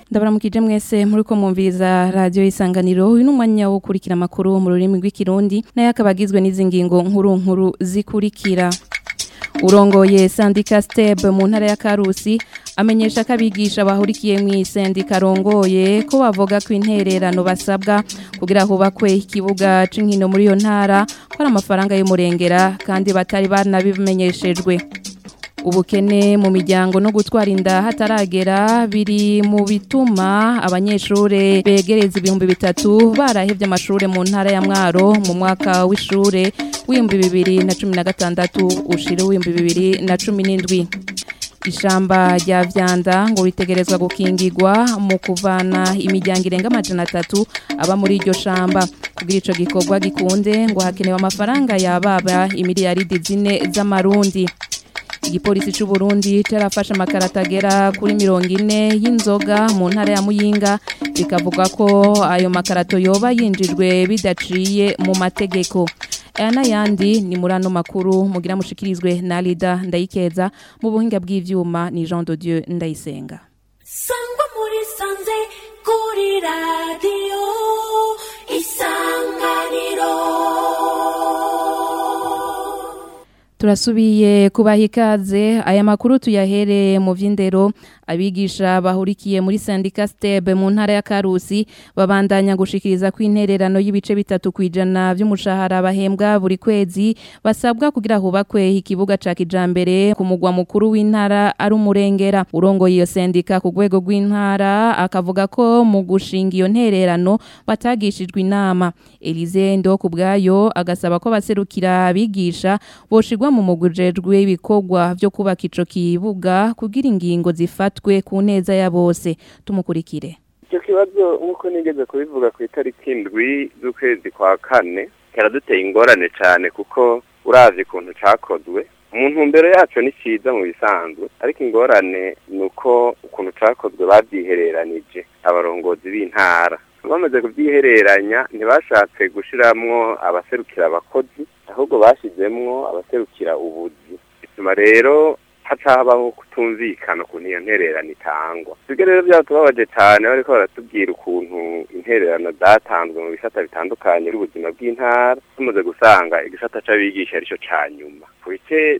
Ndabaramukije mwese muriko mwumviriza radio Isanganiro uyu numwanya wo kurikira makuru mu rurimi rw'ikirundi naye akabagizwe n'izi ngingo nkuru zikurikira. Urongoye Sandika Steb mu ntara ya Karusi amenyesha ko abigisha bahurikiye mu sendika rongoye ko bavuga ko intererano basabwa kugira hubakwe ikibuga c'inkino muri yo ntara ko ari amafaranga y'umurengera kandi batari banabimenyeshejwe. Ubukene mu miryango no gutwara inda hataragera biri mu bituma abanyeshure begereza 3,000 barahevye amashure mu ntara ya Mwaro mu mwaka w'ishure w'2016 ushire w'2017. Ishamba rya Vyanda ngo ritegerezwa gukingirwa mu kuvana imiryango irenga 300 aba muri iryo shamba. Kugira ico gikorwa gikunde ngo hakenewe amafaranga yababa imiliyaridi 4 z'amarundi. Igipolisi c'u Burundi carafashe amakarata agera kuri 40 y'inzoga mu ntara ya Muyinga bikavuga ko ayo makarato yoba yinjijwe bidaciye mu mategeko. Ana yandi ni murano makuru mugira mushikirizwe na Lida Ndayikeza mu buhinga bw'ivyuma ni Jean de Dieu Ndayisenga. Sangwa muri sanze kuri radio Isanganiro. Turasubiye kubaha ikaze aya makuru tuyahere mu vy'indero. Abigisha bahurikiye muri Sandika Steb mu ntara ya Karusi babandanya gushikiriza ko intererano y'ibice 3% by'umushahara bahembwa buri kwezi basabwa kugira hubakwe ikibuga ca kijambere ku mugwa mukuru w'intara ari umurengera. Urongoye iyo sendika ku rwego rw'intara akavuga ko mu gushinga iyo ntererano batagishijwe inama. Elize Ndo kubgayo agasaba ko baserukira abigisha boshigwa mu mugujejwe ibikorwa byo kubaka ico kibuga kugira ingingo zifatwe ku neza ya bose. Tumukurikire. Icyo kibazo nkuko nigeze kubivuga ku itariki 7 z'ukwezi kwa 4 karaduteye ingorane cyane kuko uravye kuntu cakozwe umuntu mbere yacu ni ciza mu bisanzwe ariko ingorane nuko ukuntu cakozwe babyihereranije abarongozi b'intara bamaze kubyihereranya ntibashatse gushiramwo abaserukira abakozi ahubwo bashizemwo abaserukira ubuzi bituma rero hacabaho kutumvikana ku niyo ntererano itangwa. Tugere rero byatubabaje cyane bariko baratubwira ukuntu intererano zatanzwe mu bisata bitandukanye y'ubuzima bw'intara tumaze gusanga igisata c'abigisha arico canyuma. Kubice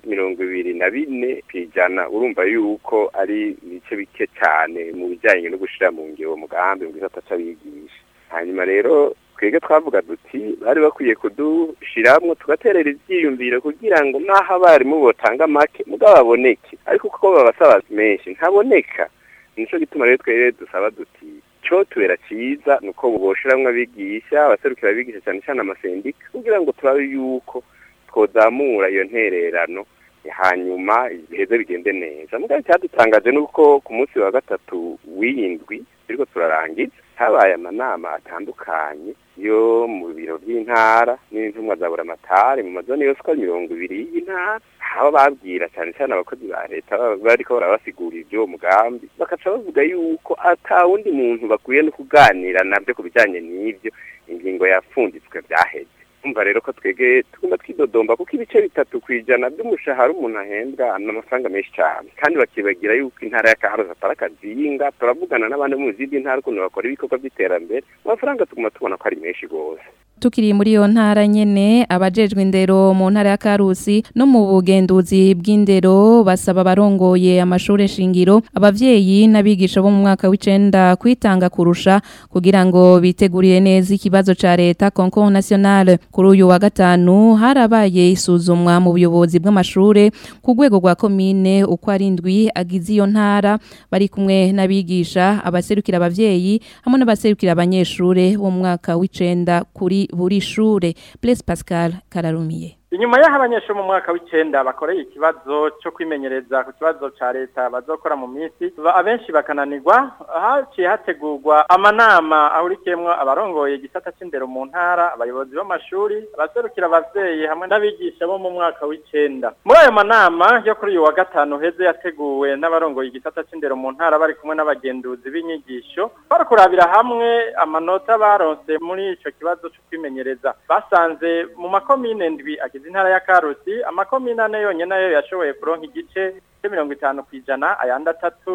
24% urumva yuko ari bice bike cyane mu bijanye no gushira mu ngiro mugambi mu gisata c'abigisha. Hanyuma rero twege twavuga duti bari bakwiye kudushiramwo tugaterera ivyiyumviro kugira ngo naho abarimu botanga make mugababoneke ariko kuko babasaba menshi ntaboneka. Nico gituma rero twere dusaba duti cyo tubera ciza nuko boboshiramwe abigisha abaserukira abigisha cyane cyane amasendika kugira ngo turabe yuko twozamura iyo ntererano hanyuma ibiheze bigende neza. Mugabo cyadutangaje nuko ku munsi wa 3 w'indwi biriko turarangiza habaye amanama atandukanye yo mu biro by'intara n'intumwa za buramatari mu mazone yose ko 200 y'intara aho babwira cyane cyane abakozi ba leta bariko barabasigura ibyo mugambi bakaca bavuga yuko atawundi muntu bakwiye no kuganira nabyo kubijanye n'ivyo ingingo yapfunditswe byaheze. Umva rero ko twege tugomba twidodomba kuko ibice 3% by'umushahara umuntu ahembwa n'amafaranga menshi cyane kandi bakibagira yuko intara ya Karusi atarakazinga turavugana n'abandi mu zindi ntara kuno bakora ibikorwa by'iterambere amafaranga tuguma tubona ko ari menshi gose. Tukiri muri yo ntara nyene abajejwe indero mu ntara ya Karusi no mu bugenduzi bw'indero basaba barongoye amashure shingiro abavyeyi n'abigisha bo mu mwaka w'icenda kwitanga kurusha kugira ngo bitegurire neza ikibazo ca leta concours national. Kuri uyu wa 5 harabaye isuzumwa mu buyobozi bw'amashure ku rwego rwa komine uko ari ndwi agize iyo ntara bari kumwe n'abigisha abaserukira abavyeyi hamwe n'abaserukira abanyeshure bo mu mwaka w'icenda kuri buri shure. Blaise Pascal Kararumiye. Inyuma y'aho abanyeshuri mu mwaka w'icenda bakoreye ikibazo cyo kwimenyereza ku kibazo ca leta bazokora mu minsi abenshi bakananirwa haciye hategurwa amanama ahurikiyemwo abarongoye igisata c'indero mu ntara abayobozi b'amashuri abaserukira abavyeyi hamwe n'abigisha bo mu mwaka w'icenda. Muri ayo manama yo kuri uyu wa 5 heze yateguwe n'abarongoye igisata c'indero mu ntara bari kumwe n'abagenduzi b'inyigisho barakurabira hamwe amanota baronse muri ico kibazo cyo kwimenyereza. Basanze mu makomine ndwi intara ya Karusi amakomine ane yonyene nayo yashoboye kuronka igice 50% ayandi 3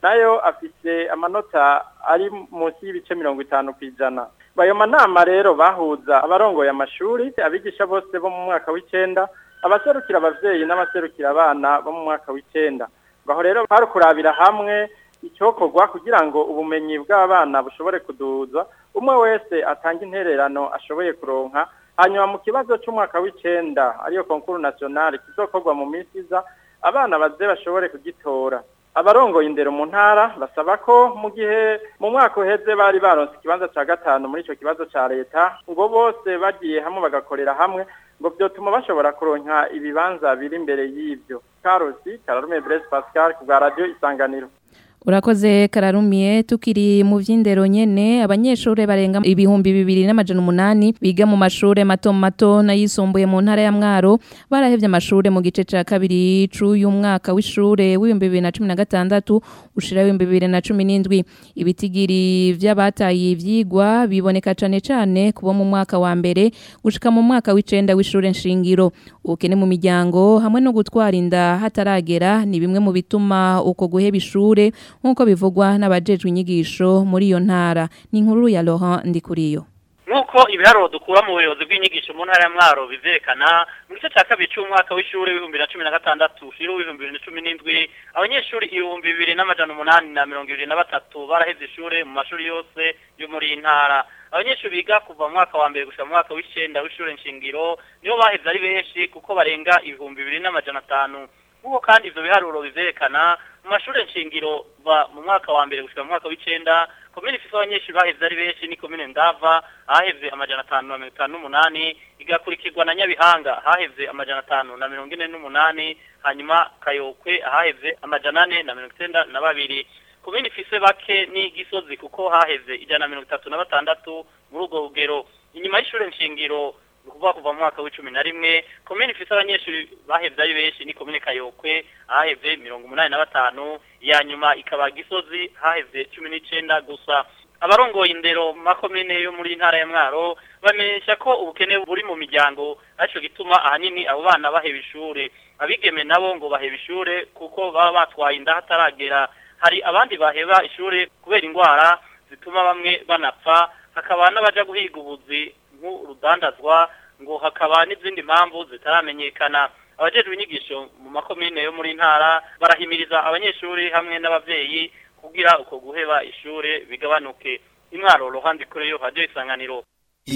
nayo afise amanota ari munsi y'ibice 50%. Bayo manama rero bahuza abarongoye amashuri, abigisha bose bo mu mwaka w'icenda, abaserukira abavyeyi n'abaserukira abana bo mu mwaka w'icenda. Baho rero barukurabira hamwe icyokorwa kugira ngo ubumenyi bw'abana bushobore kuduza, umwe wese atanga intererano ashoboye kuronka. Hanyuma mu kibazo cy'umwaka w'icenda ariyo concours national kizokorwa mu minsi iza, abana baze bashobore kugitora. Abarongoye indero mu ntara basaba ko mu gihe mu mwaka uheze bari baronse ikibanza ca gatanu muri ico kibazo ca leta, ngo bose bagiye hamwe bagakorera hamwe, ngo byotuma bashobora kuronka ibibanza biri imbere y'ivyo. Karosi Kararume Blaise Pascal ku bwa Radio Isanganiro. Urakoze Kararumiye. Tukiri mu vy'indero nyene, abanyeshure barenga 2800 biga mu mashure mato n'ayisumbuye mu ntara ya Mwaro barahevye amashure mu gice ca kabiri c'uyu mwaka w'ishure w'2016 ushira 2017. Ibitigiri vy'abataye ivyigwa biboneka cane kubo mu mwaka wa mbere gushika mu mwaka w'icenda w'ishure nshingiro. Ubukene mu miryango hamwe no gutwara inda hataragera ni bimwe mu bituma uko guheba ishure nkuko bivugwa n'abajejwe inyigisho muri iyo ntara. Ni inkuru ya Laurent Ndikuriyo. Nuko ibiharuro dukura mu buyobozi bw'inyigisho mu ntara ya Mwaro biverekana mu gice cya kabiri cy'umwaka w'ishure w'2016 ushira 2017 abanyeshuri 2823 baraheze ishure mu mashuri yose yo muri intara. Abanyeshuri biga kuva mu mwaka wa mbere gushika mu mwaka w'icenda w'ishure nshingiro nibo baheze ari benshi kuko barenga 2500. Uko kandi ivyo biharuro biverekana mu mashure nshingiro mu mwaka wa mbere gushika mu mwaka w'icenda komine ifise abanyeshuri baheze ari benshi ni komine Ndava aheze 558 igakurikirwa na Nyabihanga haheze 548 hanyuma Kayokwe aheze 492. Komine ifise bake ni Gisozi kuko haheze 136 muri urwo rugero. Inyuma y'ishure nshingiro kuva mu mwaka w'11 komine ifise abanyeshuri bahevye ari benshi ni komine Kayokwe ahevye 85 ya nyuma ikaba Gisozi hahevye 19 gusa. Abarongoye indero makomine yo muri ntara ya Mwaro bamenyesha ko ubukene buri mu miryango aco gituma ahanini abo bana baheba ishure. Abigeme nabo ngo baheba ishure kuko baba batwaye inda hataragera. Hari abandi baheba ishure kubera ingwara zituma bamwe banapfa, hakaba n'abaja guhiga ubuzi nk'urudandazwa, ngo hakaba n'izindi mpamvu zitaramenyekana. Abajejwe inyigisho mu makomine yo muri ntara barahimiriza abanyeshuri hamwe n'abavyeyi kugira uko guheba ishure bigabanuke. Imwaro Rohandi kure yo Radio Isanganiro.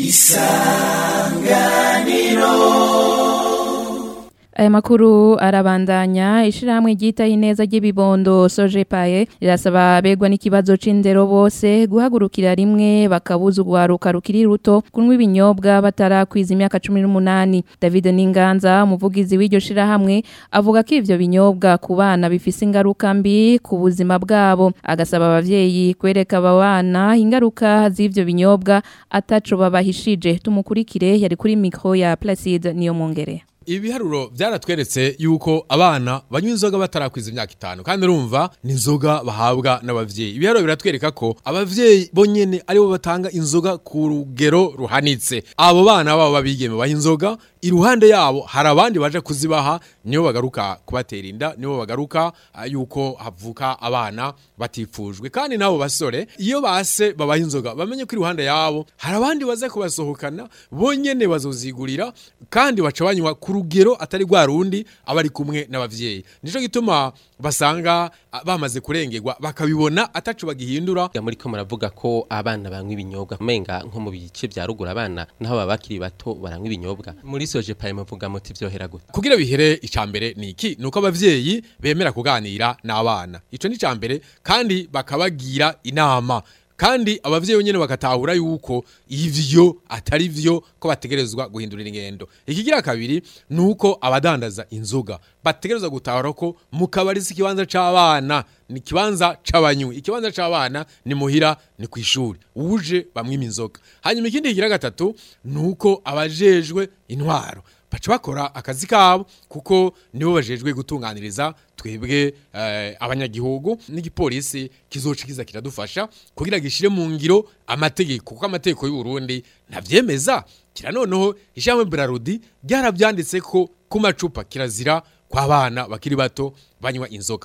Aya makuru arabandanya. Ishirahamwe ryitaye ineza ry'ibibondo Sojepaye rirasaba begwa n'ikibazo c'indero bose guhagurukira rimwe bakabuza ugwaruka rukiri ruto kunywa ibinyobwa batarakwiza imyaka 18. David Ninganza umuvugizi w'iryo shirahamwe avuga ko ivyo binyobwa ku bana bifise ingaruka mbi ku buzima bwabo, agasaba abavyeyi kwereka abana ingaruka z'ivyo binyobwa ataco babahishije. Tumukurikire, yari kuri micro ya Placide Niyomwongere. Ibiharuro byaratweretse yuko abana banywa inzoga batarakwiza imyaka 5 kandi urumva ni inzoga bahabwa n'abavyeyi. Ibiharuro biratwereka ko abavyeyi bonyene aribo batanga inzoga ku rugero ruhanitse. Abo bana babo babigeme baha inzoga, iruhande yabo hari abandi baje kuzibaha, niyo bagaruka kubatera inda, niyo bagaruka yuko havuka abana batifujwe. Kandi nabo basore iyo base babaha inzoga bamenye ko iruhande yabo hari abandi baze kubasohokana bonyene bazozigurira kandi baca banywa rugero atari gwa rundi abari kumwe n'abavyeyi. Nico gituma basanga bamaze kurengerwa bakabibona atacu bagihindura. Muri ko muravuga ko abana banywa ibinyobwa menga nko mu bice bya rugura abana naho babakiri bato baranywa ibinyobwa. Muri Sojepaye muvuga muti vyohera gute? Kugira bihere icambere ni iki? Nuko abavyeyi bemera kuganira n'abana. Ico ni icambere kandi bakabagira inama. Kandi abavyeyi nyene bakatahura yuko ivyo atari vyo ko bategerezwa guhindurira ingendo. Ikigira kabiri nuko abadandaza inzoga bategerezwa gutahura ko mu kabari ikibanza c'abana ni kibanza c'abanywi, ikibanza c'abana ni muhira ni kwishuri uje bamwima inzoga. Hanyuma ikindi kigira gatatu nuko abajejwe intwaro baca bakora akazi kabo kuko nibo bajejwe gutunganiriza twebwe abanyagihugu. N'igipolisi kizocikiza kiradufasha kugira gishire mu ngiro amategeko kuko amategeko y'u Burundi navyemeza. Kira noneho ishamwe Brarudi ryaravyanditse ko ku macupa kirazira kwa bana bakiri bato banywa inzoga.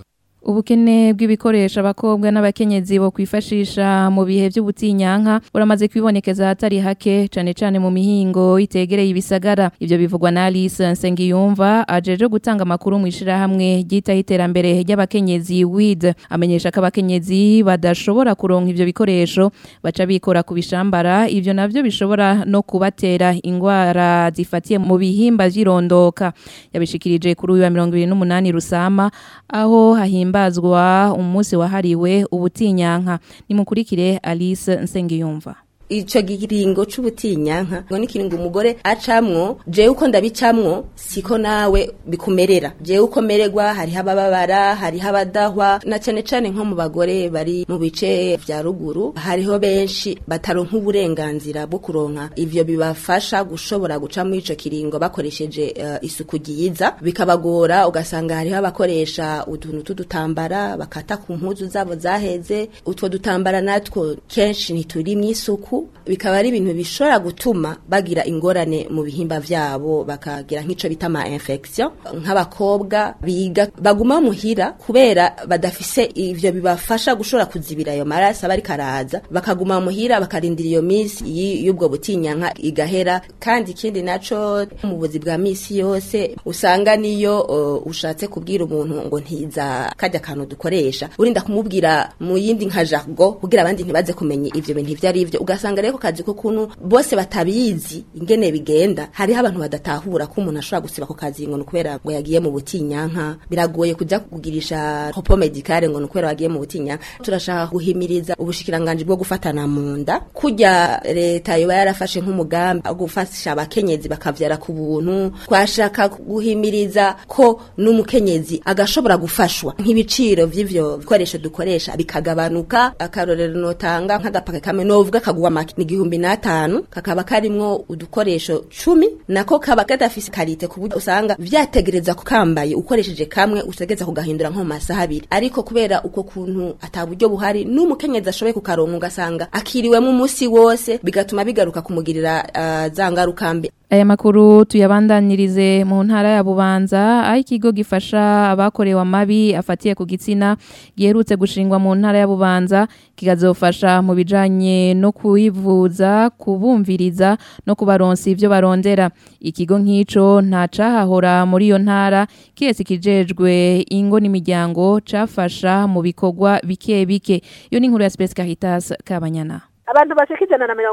Ubukene bw'ibikoresho abakobwa n'abakenyezi bo kwifashisha mu bihe by'ubutinyanka buramaze kwibonekeza hatari hake cane mu mihingo itegereye ibisagara. Ivyo bivugwa na Alice Nsengiyumva ajeje gutanga makuru mu ishirahamwe ryitaho iterambere ry'abakenyezi WID. Amenyesha ko abakenyezi badashobora kuronka ivyo bikoresho baca bikora ku bishambara, ivyo navyo bishobora no kubatera ingwara zifatiye mu bihimba vy'irondoka. Yabishikirije kuri uyu wa 28 Rusama aho himbazwa umunsi wahariwe ubutinyanka. Nimukurikire Alice Nsengiyumva. Ico giringo c'ubutinyanka ngo nikiringo umugore acamwo je uko ndabicamwo siko nawe bikumerera je uko mererwa hari hababara hari habadahwa na cane nko mu bagore bari mu bice vya ruguru hariho benshi bataronka uburenganzira bwo kuronka ivyo bibafasha gushobora guca mu ico kiringo bakoresheje isuku giyiza bikabagora ugasanga hariho abakoresha utuntu tudutambara bakata ku mpuzu zabo zaheze utwo dutambara natwo kenshi ntituri mw'isuku bikaba ari ibintu bishobora gutuma bagira ingorane mu bihimba vyabo bakagira nk'ico bita ama infection nk'abakobwa biga baguma muhira kubera badafise ivyo bibafasha gushobora kuzibira ayo maraso bari karaza bakaguma muhira bakarindira iyo misi y'ubwo butinyanka igahera. Kandi ikindi naco mu buzi bwa misi yose usanga niyo ushatse kubwira umuntu ngo ntiza kajya kantu dukoresha urinda kumubwira mu yindi nka jargon kugira abandi ntibaze kumenya ivyo bintu ivyo ari ivyo ugasanga rero kazi ko kuntu bose batabizi ingene bigenda hari abantu badatahura ko umuntu ashobora gusiba ko kazi ngo nukubera ngo yagiye mu butinyanka biragoye kujya kugirisha hopo medicale ngo nukubera wagiye mu butinyanka. Turashaka guhimiriza ubushikiranganje bwo gufatana mu nda kujya leta yoba yarafashe nk'umugambi gufasha abakenyezi bakavyara ku buntu twashaka guhimiriza ko n'umukenyezi agashobora gufashwa nk'ibiciro vy'ivyo bikoresho dukoresha bikagabanuka. Akarorero notanga nk'agapake kamwe novuga kagwa make ni 1500 kakaba karimwo udukoresho 10 nako kaba kadafise karite kuburyo usanga vyategereza kukambaye ukoresheje kamwe utegeza kugahindura nko masaha 2 ariko kubera uko kuntu ataburyo buhari n'umukenyezi ashoboye kukaronka ugasanga akiriwemo umunsi wose bigatuma bigaruka kumugirira zangaruka mbi. Aya makuru tuyabandanirize mu ntara ya Bubanza aho ikigo gifasha abakorewe amabi afatiye ku gitsina giherutse gushingwa mu ntara ya Bubanza kigazofasha mu bijanye no kuyivuza kubumviriza no kubaronsa ivyo barondera. Ikigo nk'ico nta cahahora muri iyo ntara kiyesi kijejwe ingo n'imiryango cafasha mu bikorwa bike bike. Yo ni inkuru ya Space Caritas Kabanyana. Abantu bashika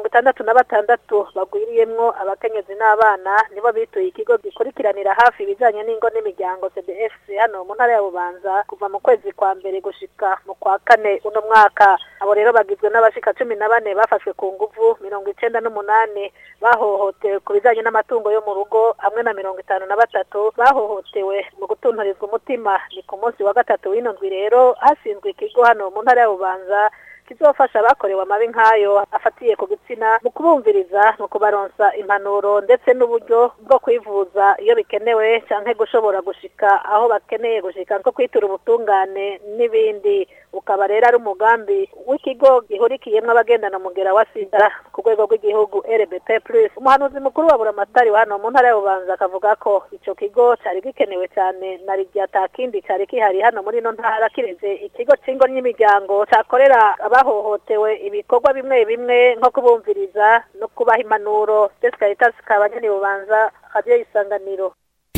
166 bagwiriyemwo abakenyezi n'abana nibo bituye ikigo gikurikiranira hafi ibijanye n'ingo n'imiryango CDFC hano mu ntara ya Bubanza kuva mu kwezi kwa mbere gushika mu kwa kane uno mwaka. Abo rero bagizwe n'abashika 14 bafashwe ku nguvu 98 bahohotewe ku bijanye n'amatungo yo mu rugo hamwe na 53 bahohotewe mu gutunturizwa umutima. Ni ku munsi wa gatatu w'indwi rero hasinzwe ikigo hano mu ntara ya Bubanza kizofasha abakorewe amabi nkayo afatiye ku gitsina mu kubumviriza no kubaronsa impanuro ndetse n'uburyo bwo kwivuza iyo bikenewe canke gushobora gushika aho bakeneye gushika nko kwitura ubutungane n'ibindi. Ukaba rero ari umugambi w'ikigo gihurikiyemwo abagendana mugera wa sida ku rwego rw'igihugu RBP+. Umuhanuzi mukuru wa Buramatari hano mu ntara ya Bubanza akavuga ko ico kigo cari gikenewe cyane na rigya takindi cari kihari hano muri no ntara kireze ikigo cingo n'imiryango cakorera abahohotewe ibikorwa bimwe bimwe nko kubumviriza no kubaha impanuro. Caritas Kabanyana Bubanza Radio Isanganiro.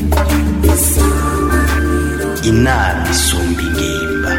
Inama isumba ingimba.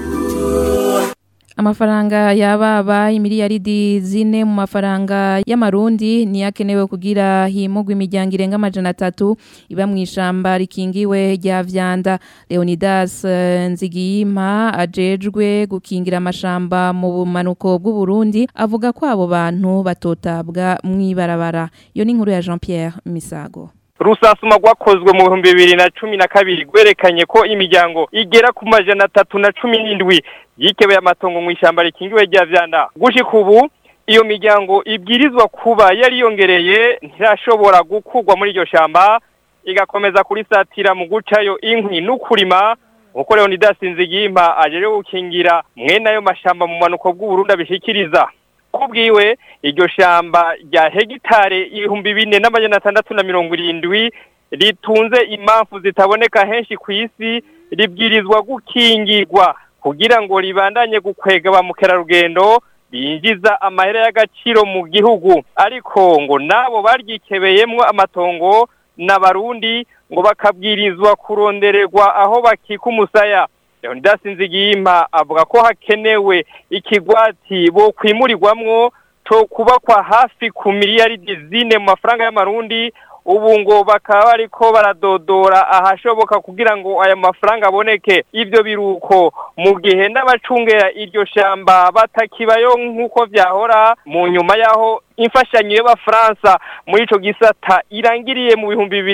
Amafaranga yababa imiliyaridi 4 mu mafaranga y'amarundi ni yakenewe kugira himugwa imiryango irenga 300 iba mu ishamba rikingiwe rya Vyanda. Leonidas Nzigiyima ajejwe gukingira amashamba mu bumanuko bw'u Burundi avuga ko abo bantu batotabwa mwibarabara. Yo ni inkuru ya Jean-Pierre Misago. Rusasuma rwakozwe mu 2012 gwerekanye ko imiryango igera ku 317 yikebeye amatongo mu ishamba rikingiwe rya Vyanda. Gushika ubu iyo miryango ibwirizwa kuba yari yongereye ntirashobora gukurwa muri iryo shamba igakomeza kuri satira mu gucayo inkwi n'ukurima. Uko Leonidas Nzigiyima ajeje gukingira mwene ayo mashamba mu manuko bw'u Burundi bishikiriza kubwiwe iryo shamba rya hegitare 2470 ritunze impamvu zitaboneka henshi ku isi ribwirizwa gukingirwa kugira ngo ribandanye gukwega ba mukerarugendo binjiza amahera y'agaciro mu gihugu ariko ngo nabo baryikebeyemwo amatongo n'abarundi ngo bakabwirizwa kurondererwa aho bakika umusaya. Leonidas Nzigiyimpa avuga ko hakenewe ikigwati bo kwimurirwamwo to kubakwa hafi ku miliyaridi zine mu mafaranga y'amarundi ubu ngo bakaba bariko baradodora ahashoboka kugira ngo aya mafaranga aboneke. Ivyo biruko mu gihe n'abacungera iryo shamba batakibayo nk'uko vyahora mu nyuma yaho imfashanyo y'Abafaransa muri ico gisata irangiriye mu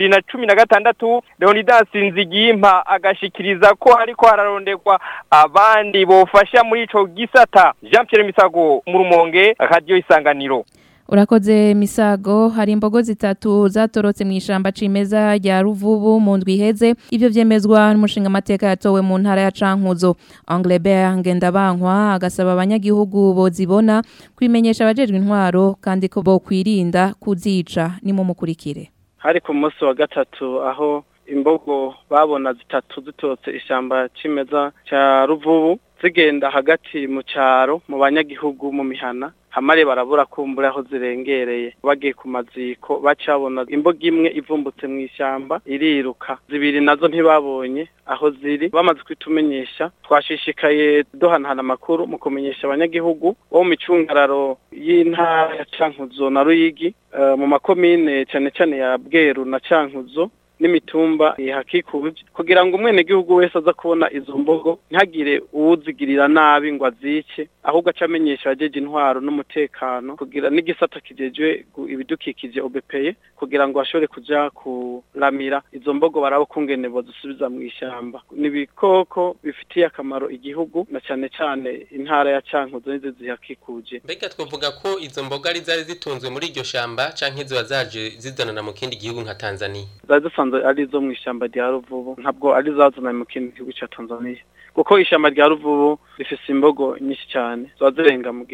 2016. Leonidas Nzigiyimpa agashikiriza ko hariko hararondekwa abandi bofasha muri ico gisata. Jean Pierre Misago mu Rumonge, Radio Isanganiro. Urakoze Misago. Hari imbogo zitatu zatorotse mu ishamba cimeza rya Ruvubu mu ndwi iheze. Ivyo vyemezwa n'umushinga amateka yatowe mu ntara ya Cankuzo. Anglebert Ngendabankwa agasaba abanyagihugu bozibona kwimenyesha abajejwe intwaro kandi ko bo kwirinda kuzica. Ni mu mukurikire. Hari ku munsi wa gatatu aho imbogo babona zitatu zitotse ishamba cimeza ca Ruvubu zigenda hagati mu cyaro mu banyagihugu mu mihana hamare barabura kumbura aho zirengereye bagiye ku maziko bacabona imboga imwe ivumbutse mu ishyamba iriruka zibiri nazo ntibabonye aho ziri bamaze kwitumenyesha twashishikaye dohanahana amakuru mu kumenyesha abanyagihugu bo mu micungararo y'intara ya Cankuzo na Ruyigi mu makomine cyane cyane ya Bweru na Cankuzo n'imitumba ihakikuje kugira ngo umwene gihugu wese aza kubona izo mbogo ntagire uwuzigirira nabi ngo azice ahubwo acamenyesha ajeje intwaro n'umutekano kugira n'igisata kijejwe ibidukikije OBPE kugira ngo ashobore kuja kuramira izo mbogo barabo kungene bozusubiza mu ishamba. Nibikoko bifitiye akamaro igihugu na cyane cyane intara ya Cankuzo nizo zihakikuje. Mbega twovuga ko izo mboga ari zari zitunzwe muri iryo shamba canke ziba zaje zizanana mu kindi gihugu nka Tanzania? Ari zo mu ishamba rya Ruvubu ntabwo ari zazana mu kindi gihugu cya Tanzania kuko ishamba rya Ruvubu rifise imbogo nyinshi cyane zazirenga mu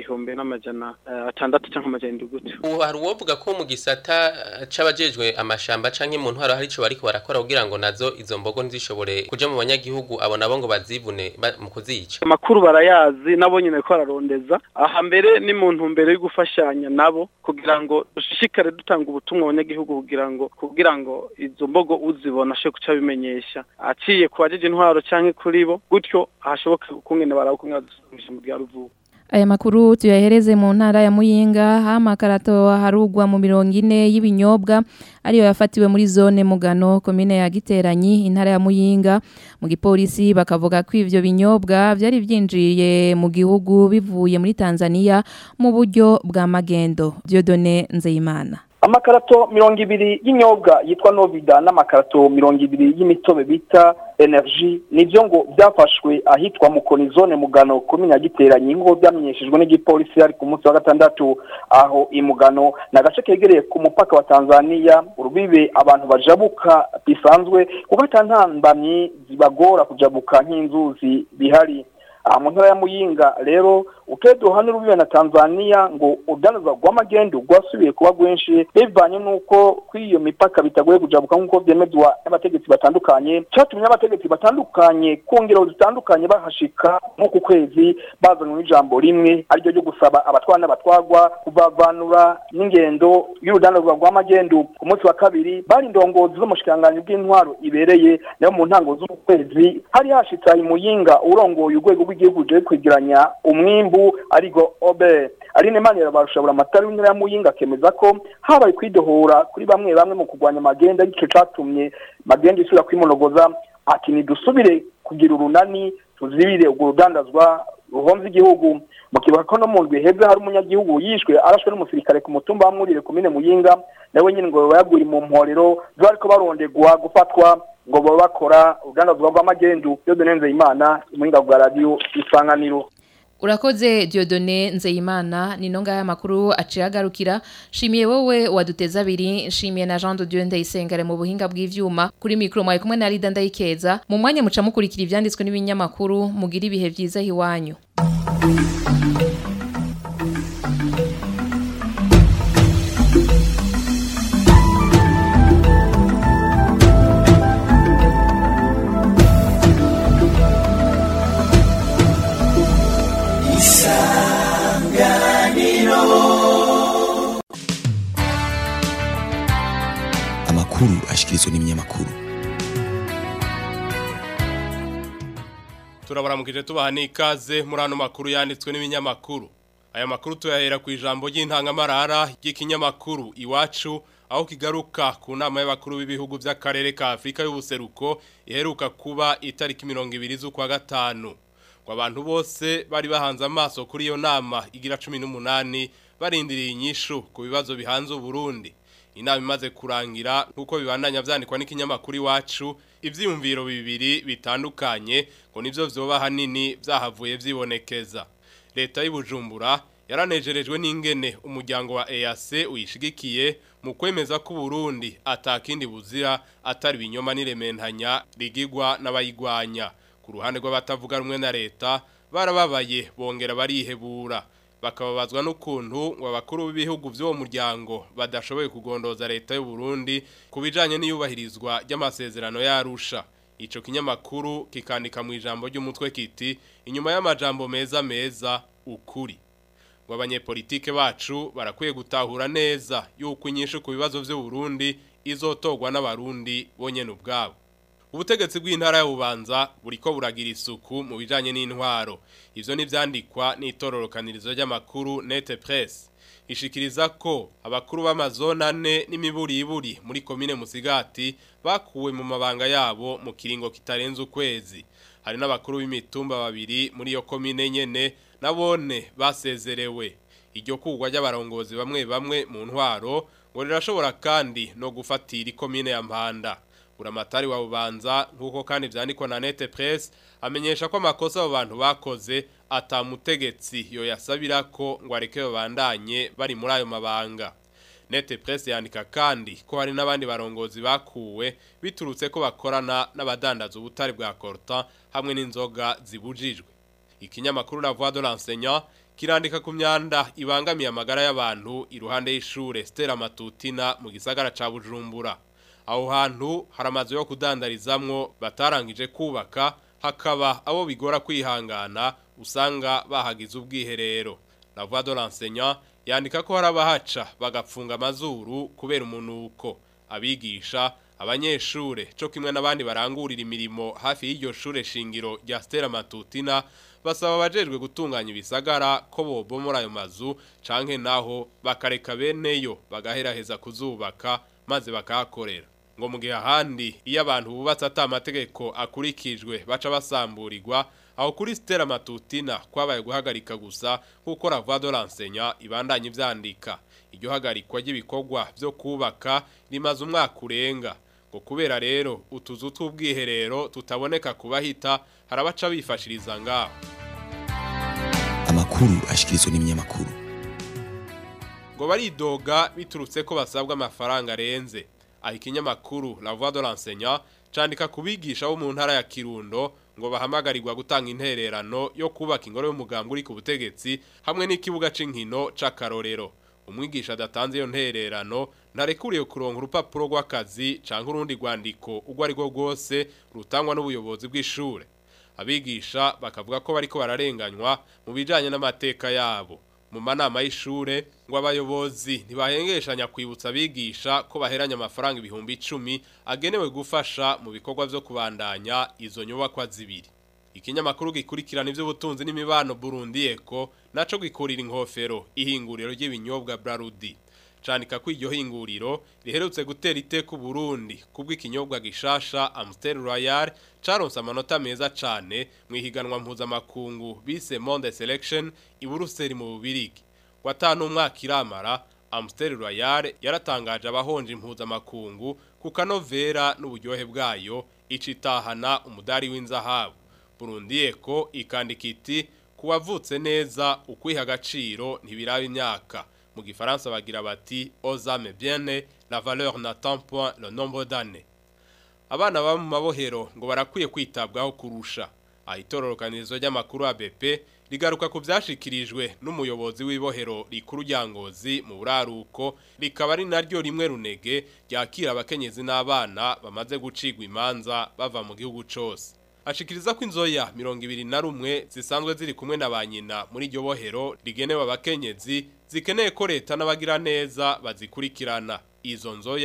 1600 cyangwa 700. Hari uwovuga ko mu gisata c'abajejwe amashamba canke mu ntwaro hari ico bariko barakora kugira ngo nazo izo mbogo ntizishobore kuja mu banyagihugu abo nabo ngo bazivune mu kuzica. Amakuru barayazi nabo nyine ko ararondeza aha mbere ni mu ntumbero yo gufashanya nabo kugira ngo dushishikare dutanga ubutumwa abanyagihugu kugira ngo izo mbogo uzibona she kuca bimenyesha aciye kwajeje intwaro canke kuri bo gutyo ahashoboka kungene barabukunga mu bya Ruvubu. Aya makuru tuyahereze mu ntara ya Muyinga hamakarato harugwa mu 40 y'ibinyobwa ariyo yafatiwe muri zone Mugano komine ya Giteranyi intara ya Muyinga. Mu gipolisi bakavuga ko ivyo binyobwa byari byinjiye mu gihugu bivuye muri Tanzania mu buryo bwa magendo. Dieudonné Nzeyimana. Amakarato 20 y'inyobwa yitwa Novida n'amakarato 20 y'imitobe bita Energy nivyo ngo byafashwe ahitwa mu Konizone Mugano komine ya Giteranyi ngo byamenyeshejwe n'igipolisi ari ku munsi wa gatandatu aho imugano na gace kegereye ku mupaka wa Tanzania urubibe abantu bajabuka bisanzwe kuko atantambamye zibagora kujabuka nk'inzuzi bihari. Mu ntara ya Muyinga rero ukedo hano rubibe na Tanzania ngo udanazwa gw'amagendo gwasubiye kuba gwenshi bivanye nuko kwiyo mipaka bitagoye kujabuka nkuko byemezwa n'abategetsi batandukanye cyatumye abategetsi batandukanye kongera zitandukanye bahashika nko ku kwezi bazanwe ijambo rimwe ari ryo gusaba abatwana batwagwa kubavanura n'ingendo y'urudanazwa gw'amagendo ku munsi wa kabiri bari ndongozi zo mushikanganye bw'intwaro ibereye nayo mu ntango z'ukwezi hari hashitsa Muyinga urongoye urwego rw'igihugu je kwigiranya umwimbu arigo obe Aline Manira barushabura amatari w'intara ya Muyinga kemeza ko habaye kwidohora kuri bamwe mu kugwanya magenda igice catumye magenda isura kwimonogoza ati ni dusubire kugira urunani tuzibire urudandazwa ruhomza igihugu. Mu kibuga ko no mu ndwi heze hari umunyagihugu yishwe arashwe n'umusirikare ku mutumba wa Mwurire komine Muyinga nawe nyine ngo bayaguye mu mporero bariko barondegwa gufatwa ngo baba bakora urudandazwa rw'amagendu. Dieudonné Nzeyimana Muyinga bwa Radio Isanganiro. Urakoze Dieudonné Nzeyimana ninonga ya makuru aciyagarukira. Shimiye wowe waduteza abiri, shimiye na Jean de Dieu Ndayisengare mu buhinga bw'ivyuma. Kuri mikro mwaye kumwe na Rida Ndayikeza. Mu mwanya muca mukurikira ivyanditswe n'ibinyamakuru mugira ibihe vyiza hiwanyu. amakuru ashikirizwa n'ibinyamakuru. Turabaramukije tubaha n'ikaze muri ano makuru yanditswe n'ibinyamakuru. Aya makuru tuyahera ku ijambo ry'intangamarara ry'ikinyamakuru Iwacu aho kigaruka ku nama y'abakuru b'ibihugu by'akarere ka Afrika y'ubuseruko iheruka kuba itariki 20 z'ukwa gatanu. Kwa abantu bose bari bahanze amaso kuri iyo nama igira 18 barindiriye inyishu ku bibazo bihanze Burundi. Inama imaze kurangira nkuko bibandanya vyandikwa n'ikinyamakuru Iwacu ivyiyumviro bibiri bitandukanye ngo nivyo vyoba hanini vyahavuye vyibonekeza. Leta y'Ibujumbura yaranejerejwe n'ingene umuryango wa EAC uyishigikiye mu kwemeza ko Burundi atakindi buzira atari binyoma n'irementanya rigigwa n'abayigwanya. Ku ruhande rw'abatavuga rumwe na leta barababaye bongera barihebura bakababazwa n'ukuntu ngo abakuru b'ibihugu by'uwo muryango badashoboye kugondoza leta y'u Burundi kubijanye n'iyubahirizwa ry'amasezerano yarusha. Ico kinyamakuru kikandika mu ijambo ry'umutwe kiti inyuma y'amajambo meza ukuri. Ngo abanyepolitike bacu barakwiye gutahura neza yuko inyishu ku bibazo by'u Burundi izotogwa n'abarundi bonyene ubwabo. Ubutegetsi bw'intara ya Bubanza buriko buragira isuku mu bijanye n'intwaro. Ivyo nivyandikwa n'itororokanirizo ry'amakuru Net Press. Ishikiriza ko abakuru b'amazona 4 n'imiburiburi muri komine Musigati bakuwe mu mabanga yabo mu kiringo kitarenze ukwezi. Hari n'abakuru b'imitumba babiri muri iyo komine nyene nabone basezerewe. Iryo kugwa ry'abarongozi bamwe mu ntwaro ngo rirashobora kandi no gufatira ikomine ya Mpanda. Buramatari wa Bubanza nkuko kandi vyandikwa na Net Press amenyesha ko amakosa abo bantu bakoze atamutegetsi yo yasabira ko ngo areke babandanye bari muri ayo mabanga. Net Press yandika kandi ko hari n'abandi barongozi bakuwe biturutse ko bakorana n'abadandaza ubutari bwa Corta hamwe n'inzoga zibujijwe. Ikinyamakuru La Voix de l'Enseignant kirandika ku myanda ibangamiye amagara y'abantu iruhande y'ishure Stella Matutina mu gisagara ca Bujumbura. Aho hantu haramaze yo kudandarizamwo batarangije kubaka hakaba abo bigora kwihangana usanga bahagize ubwiherero. La Voix de l'Enseignant yandika ko harabahaca bagapfunga amazuru kubera umunuko. Abigisha abanyeshure cyo kimwe n'abandi barangurira imirimo hafi y'iryo shure shingiro rya Stella Matutina basaba abajejwe gutunganya ibisagara ko bobomora ayo mazu canke naho bakareka beneyo bagaheraheza kuzubaka maze bakahakorera. Ngo mu gihe ahandi iyo abantu bubatse atamategeko akurikijwe baca basamburirwa aho kuri Stella Matutina kwabaye guhagarika gusa kuko La Voix de l'Enseignant ibandanye ivyandika. Iryo hagarikwa ry'ibikorwa byo kubaka rimaze umwaka urenga. Ngo kubera rero utuzu tw'ubwiherero tutaboneka kubahita harabaca bifashiriza ngaho. Amakuru ashikirizwa n'ibinyamakuru. Ngo baridoga biturutse ko basabwa amafaranga arenze. Aho ikinyamakuru La Voix de l'Enseignant candika kubigisha bo mu ntara ya Kirundo ngo bahamagarirwa gutanga intererano yo kubaka ingoro y'umugambwe uri ku butegetsi hamwe n'ikibuga c'inkino c'akarorero. Umwigisha adatanze iyo ntererano ntarekuriye kuronka urupapuro rw'akazi canke urundi rwandiko urwo ari rwo rwose rutangwa n'ubuyobozi bw'ishure. Abigisha bakavuga ko bariko bararenganywa mu bijanye n'amateka yabo. Mu manama y'ishure ngo abayobozi ntibahengeshanya kwibutsa abigisha ko baheranya amafaranga 10,000 agenewe gufasha mu bikorwa byo kubandanya izo nyubakwa zibiri. Ikinyamakuru gikurikirana ivy'ubutunzi n'imibano Burundi Eko naco gikurira inkofero ihinguriro ry'ibinyobwa Brarudi. Canika ko iryo hinguriro riherutse gutera iteka Burundi kubw'ikinyobwa gishasha Amstel Royal caronse amanota meza cane mu ihiganwa mpuzamakungu bise Monde Selection i Buruseli mu Bubirigi. Watanu umwaka iramara Amstel Royal yaratangaje abahonje mpuzamakungu ku kanovera n'uburyohe bwayo icitahana umudari w'inzahabu. Burundi Eko ikandika iti kuwavutse neza ukwiha agaciro ntibiraba imyaka. Mu gifaransa bagira bati aux âmes bien la valeur n'attend point le nombre d'années. Abana ba mu mabohero ngo barakwiye kwitabwaho kurusha. Ahitororokanirizo ry'amakuru ABP rigaruka ku byashikirijwe n'umuyobozi w'ibohero rikuru rya Ngozi mu buraruko rikaba ari naryo rimwe runege ryakira abakenyezi n'abana bamaze gucigwa imanza bava mu gihugu cose. Ashikiriza ko inzoya 21 zisanzwe ziri kumwe na banyina muri iryo bohero rigenewe abakenyezi zikeneye ko leta n'abagira neza bazikurikirana. Izo nzoya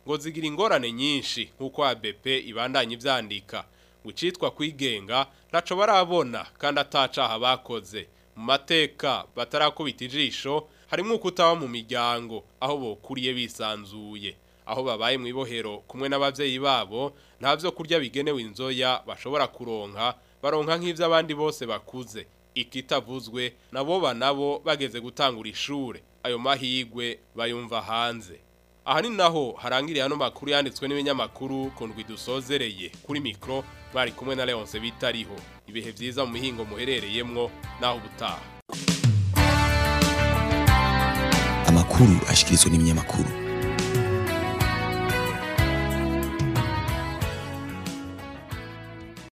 ngo zigira ingorane nyinshi nk'uko ABP ibandanya ivyandika ngo icitwa kwigenga ntaco barabona kandi atacaha bakoze mu mateka batarakubita ijisho harimo kutaba mu miryango aho bokuriye bisanzuye aho babaye mu ibohero kumwe n'abavyeyi babo ntavyo kurya bigenewe inzoya bashobora kuronka baronka nk'ivyo abandi bose bakuze ikitavuzwe nabo banabo bageze gutangura ishure ayo mahigwe bayumva hanze aha ni naho harangiriye hano makuru yanditswe n'ibinyamakuru kundwi dusozereye kuri mikro bari kumwe na Leonce bitariho ibihe vyiza mu mihingo muherereyemwo naho butaha amakuru ashikirizwa n'ibinyamakuru